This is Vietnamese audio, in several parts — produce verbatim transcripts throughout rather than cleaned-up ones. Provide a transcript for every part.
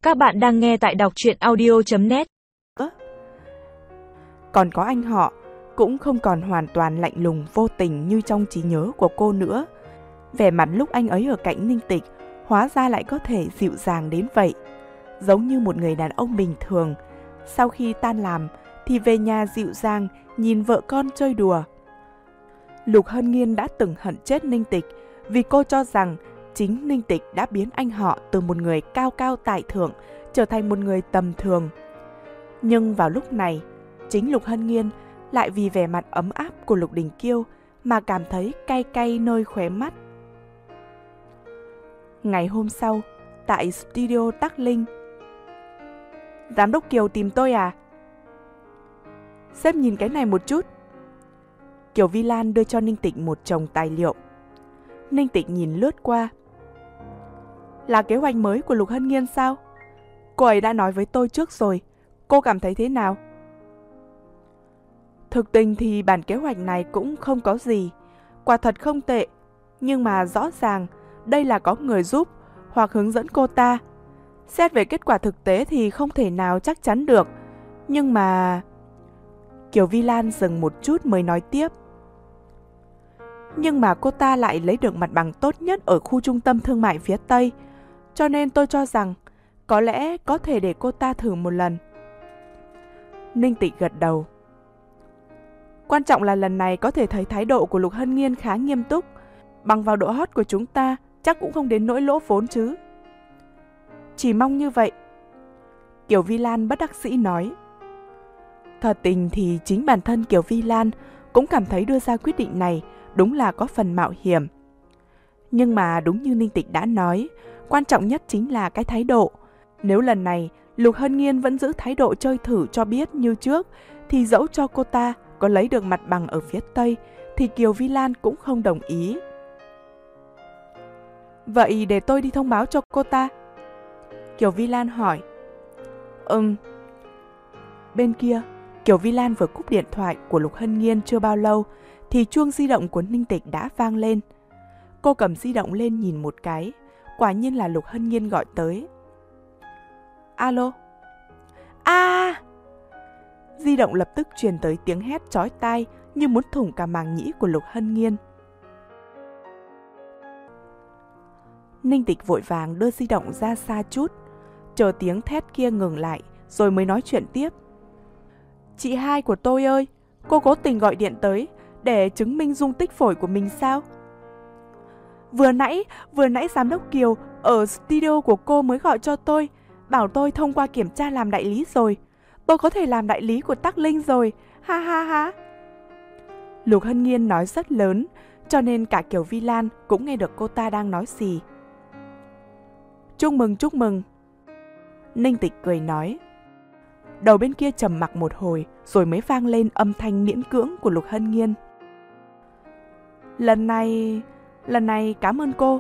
Các bạn đang nghe tại đọc truyện audio chấm net. Còn có anh họ cũng không còn hoàn toàn lạnh lùng vô tình như trong trí nhớ của cô nữa. Vẻ mặt lúc anh ấy ở cạnh Ninh Tịch hóa ra lại có thể dịu dàng đến vậy, giống như một người đàn ông bình thường. Sau khi tan làm thì về nhà dịu dàng nhìn vợ con chơi đùa. Lục Hân Nghiên đã từng hận chết Ninh Tịch vì cô cho rằng chính Ninh Tịch đã biến anh họ từ một người cao cao tại thượng trở thành một người tầm thường. Nhưng vào lúc này, chính Lục Hân Nghiên lại vì vẻ mặt ấm áp của Lục Đình Kiêu mà cảm thấy cay cay nơi khóe mắt. Ngày hôm sau, tại studio Tắc Linh. Giám đốc Kiều tìm tôi à? Sếp nhìn cái này một chút. Kiều Vi Lan đưa cho Ninh Tịch một chồng tài liệu. Ninh Tịch nhìn lướt qua. Là kế hoạch mới của Lục Hân Nghiên sao? Cô ấy đã nói với tôi trước rồi. Cô cảm thấy thế nào? Thực tình thì bản kế hoạch này cũng không có gì. Quả thật không tệ. Nhưng mà rõ ràng đây là có người giúp hoặc hướng dẫn cô ta. Xét về kết quả thực tế thì không thể nào chắc chắn được. Nhưng mà... Kiều Vi Lan dừng một chút mới nói tiếp. Nhưng mà cô ta lại lấy được mặt bằng tốt nhất ở khu trung tâm thương mại phía Tây. Cho nên tôi cho rằng có lẽ có thể để cô ta thử một lần. Ninh Tịch gật đầu. Quan trọng là lần này có thể thấy thái độ của Lục Hân Nghiên khá nghiêm túc. Bằng vào độ hot của chúng ta chắc cũng không đến nỗi lỗ vốn chứ. Chỉ mong như vậy. Kiều Vi Lan bất đắc dĩ nói. Thật tình thì chính bản thân Kiều Vi Lan cũng cảm thấy đưa ra quyết định này đúng là có phần mạo hiểm. Nhưng mà đúng như Ninh Tịch đã nói, quan trọng nhất chính là cái thái độ. Nếu lần này Lục Hân Nghiên vẫn giữ thái độ chơi thử cho biết như trước, thì dẫu cho cô ta có lấy được mặt bằng ở phía Tây, thì Kiều Vi Lan cũng không đồng ý. Vậy để tôi đi thông báo cho cô ta. Kiều Vi Lan hỏi. Ừm. Bên kia, Kiều Vi Lan vừa cúp điện thoại của Lục Hân Nghiên chưa bao lâu, thì chuông di động của Ninh Tịch đã vang lên. Cô cầm di động lên nhìn một cái, quả nhiên là Lục Hân Nghiên gọi tới. Alo? À! Di động lập tức truyền tới tiếng hét chói tai như muốn thủng cả màng nhĩ của Lục Hân Nghiên. Ninh Tịch vội vàng đưa di động ra xa chút, chờ tiếng thét kia ngừng lại rồi mới nói chuyện tiếp. Chị hai của tôi ơi, cô cố tình gọi điện tới để chứng minh dung tích phổi của mình sao? Vừa nãy, vừa nãy giám đốc Kiều ở studio của cô mới gọi cho tôi, bảo tôi thông qua kiểm tra làm đại lý rồi. Tôi có thể làm đại lý của Tắc Linh rồi, ha ha ha. Lục Hân Nghiên nói rất lớn, cho nên cả Kiều Vi Lan cũng nghe được cô ta đang nói gì. Chúc mừng, chúc mừng. Ninh Tịch cười nói. Đầu bên kia trầm mặc một hồi rồi mới vang lên âm thanh miễn cưỡng của Lục Hân Nghiên. Lần này... lần này cảm ơn cô.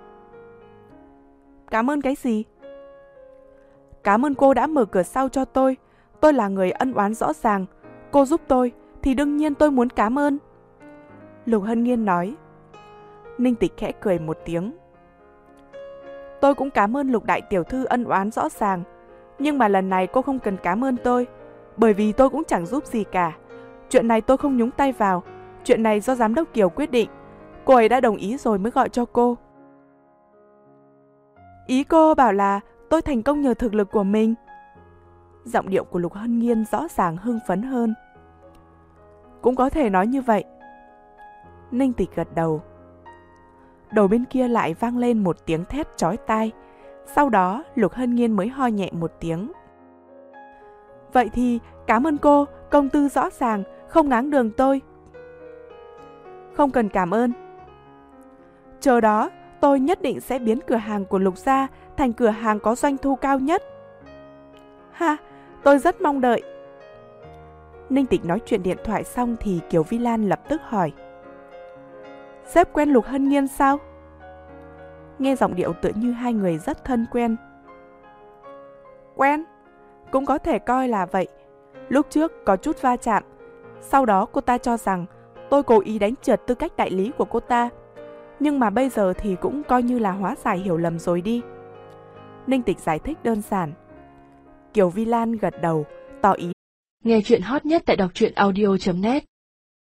Cảm ơn cái gì? Cảm ơn cô đã mở cửa sau cho tôi. Tôi là người ân oán rõ ràng. Cô giúp tôi thì đương nhiên tôi muốn cảm ơn. Lục Hân Nghiên nói. Ninh Tịch khẽ cười một tiếng. Tôi cũng cảm ơn Lục đại tiểu thư ân oán rõ ràng. Nhưng mà lần này cô không cần cảm ơn tôi, bởi vì tôi cũng chẳng giúp gì cả. Chuyện này tôi không nhúng tay vào. Chuyện này do giám đốc Kiều quyết định. Cô ấy đã đồng ý rồi mới gọi cho cô. Ý cô bảo là tôi thành công nhờ thực lực của mình. Giọng điệu của Lục Hân Nghiên rõ ràng hưng phấn hơn. Cũng có thể nói như vậy. Ninh Tịch gật đầu. Đầu bên kia lại vang lên một tiếng thét chói tai. Sau đó Lục Hân Nghiên mới ho nhẹ một tiếng. Vậy thì cảm ơn cô, công tư rõ ràng, không ngáng đường tôi. Không cần cảm ơn. Chờ đó, tôi nhất định sẽ biến cửa hàng của Lục gia thành cửa hàng có doanh thu cao nhất. Ha, tôi rất mong đợi. Ninh Tịch nói chuyện điện thoại xong thì Kiều Vi Lan lập tức hỏi. Sếp quen Lục Hân Nghiên sao? Nghe giọng điệu tựa như hai người rất thân quen. Quen? Cũng có thể coi là vậy. Lúc trước có chút va chạm. Sau đó cô ta cho rằng tôi cố ý đánh trượt tư cách đại lý của cô ta. Nhưng mà bây giờ thì cũng coi như là hóa giải hiểu lầm rồi đi. Ninh Tịch giải thích đơn giản. Kiều Vi Lan gật đầu, tỏ ý. Nghe chuyện hot nhất tại đọc truyện audio chấm net